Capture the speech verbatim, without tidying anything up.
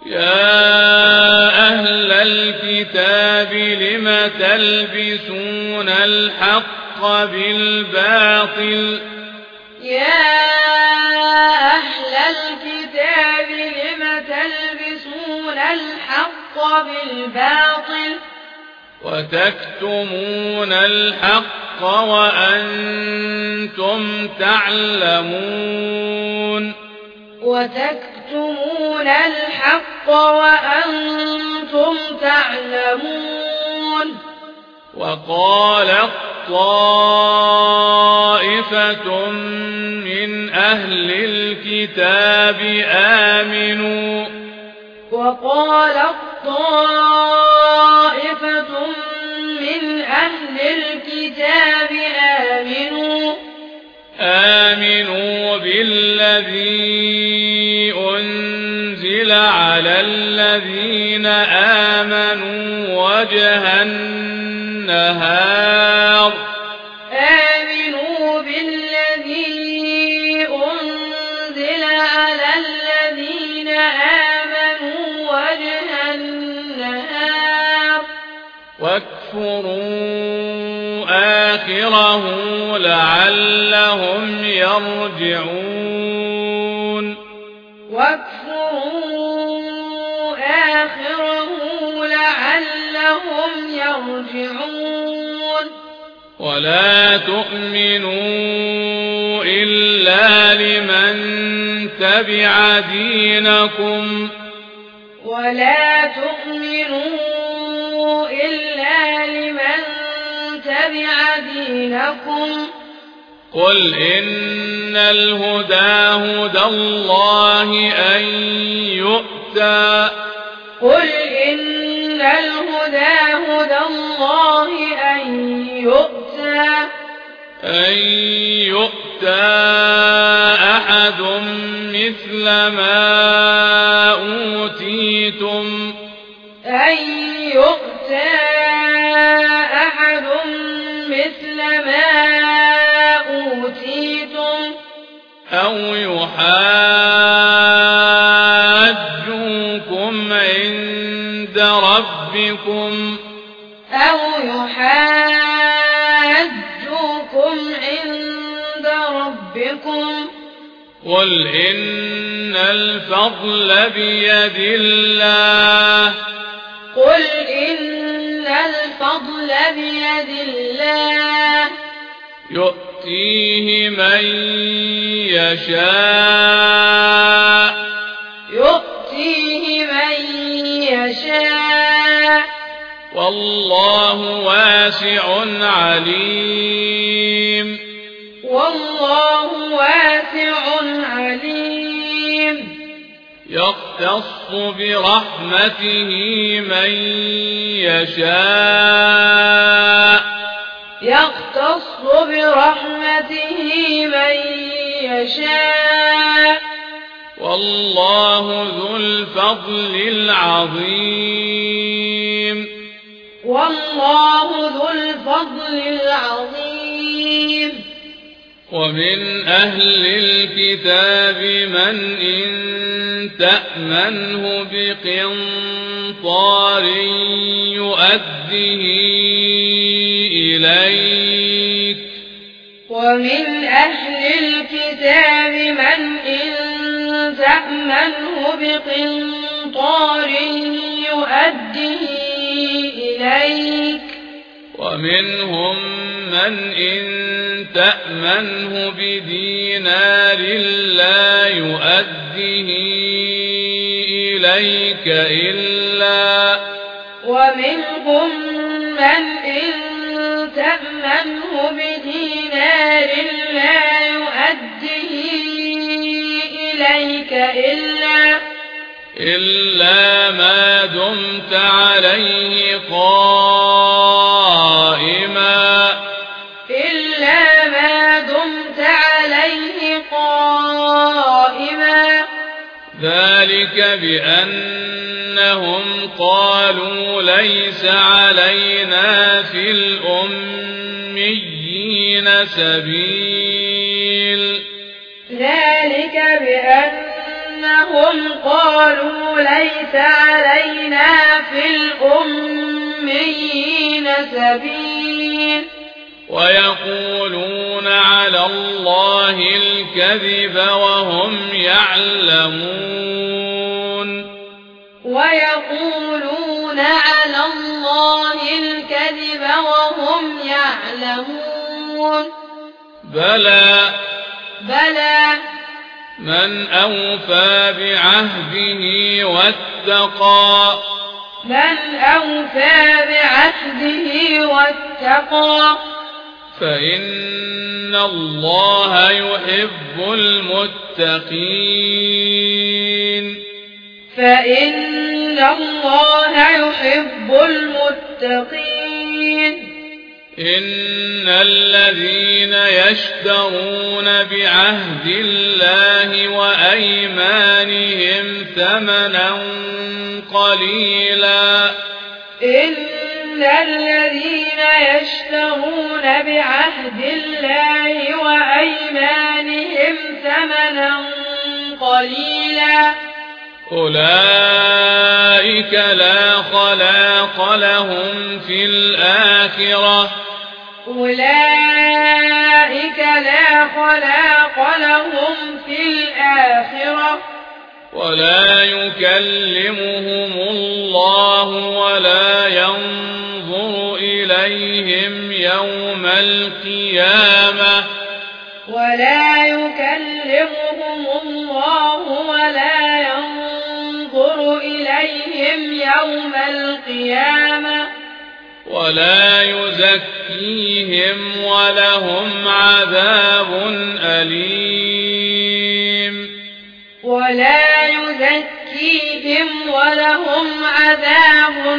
يا أهل الكتاب لم تلبسون الحق بالباطل يا أهل الكتاب لم تلبسون الحق بالباطل وتكتمون الحق وأنتم تعلمون وتكتمون الحق وأنتم تعلمون وقالت طائفة من أهل الكتاب آمنوا وقالت طائفة من أهل الكتاب آمنوا آمنوا بالذي أنزل على الذين آمنوا وجه النهار آمنوا بالذي أنزل على الذين آمنوا وجه النهار واكفروا آخره لعلهم يرجعون واكفروا آخره لعلهم يرجعون ولا تؤمنوا إلا لمن تبع دينكم ولا تؤمنوا إلا لمن تبع دينكم قل إن الهدى هدى الله أن يؤتى قل إن الهدى هدى الله أن يؤتى أن يؤتى أحد مثل ما أوتيتم أن يؤتى أحد مثل ما أوتيتم أو يحاجوكم عند ربكم أو يحاجوكم عند ربكم قل إن الفضل بيد الله قل إن الفضل بيد الله يؤتيه من يشاء يؤتيه من يشاء والله واسع عليم والله واسع عليم يختص برحمته من يشاء يختص برحمته من يشاء والله ذو الفضل العظيم والله ذو الفضل العظيم ومن أهل الكتاب من إن تأمنه بقنطار يؤده إليك ومن أهل الكتاب من إن تأمنه بقنطار يؤده إليك ومنهم من إن تأمنه بدينار لا يؤده إليك إلا ومنهم من إن تأمنه بدينار لا يؤده إليك إلا إلا ما دمت عليه قائما إلا ما دمت عليه قائما ذلك بأنهم قالوا ليس علينا في الأميين سبيل ذلك بأنهم أنهم قالوا ليس علينا في الأميين سبيل ويقولون على الله الكذب وهم يعلمون ويقولون على الله الكذب وهم يعلمون بلى بلى من أوفى بعهده واتقى من أوفى بعهده واتقى فإن الله يحب المتقين فإن الله يحب المتقين إن الذين يشترون بعهد الله وأيمانهم ثمنا قليلا إن الذين يشترون بعهد الله وأيمانهم ثمنا قليلا أولئك لا خلاق لهم في الآخرة أولئك لا خلاق لهم في الآخرة ولا يكلمهم الله ولا ينظر إليهم يوم القيامة ولا يكلمهم الله ولا ينظر إليهم يوم القيامة ولا يزكيهم ولهم عذاب أليم ولا يزكيهم ولهم عذاب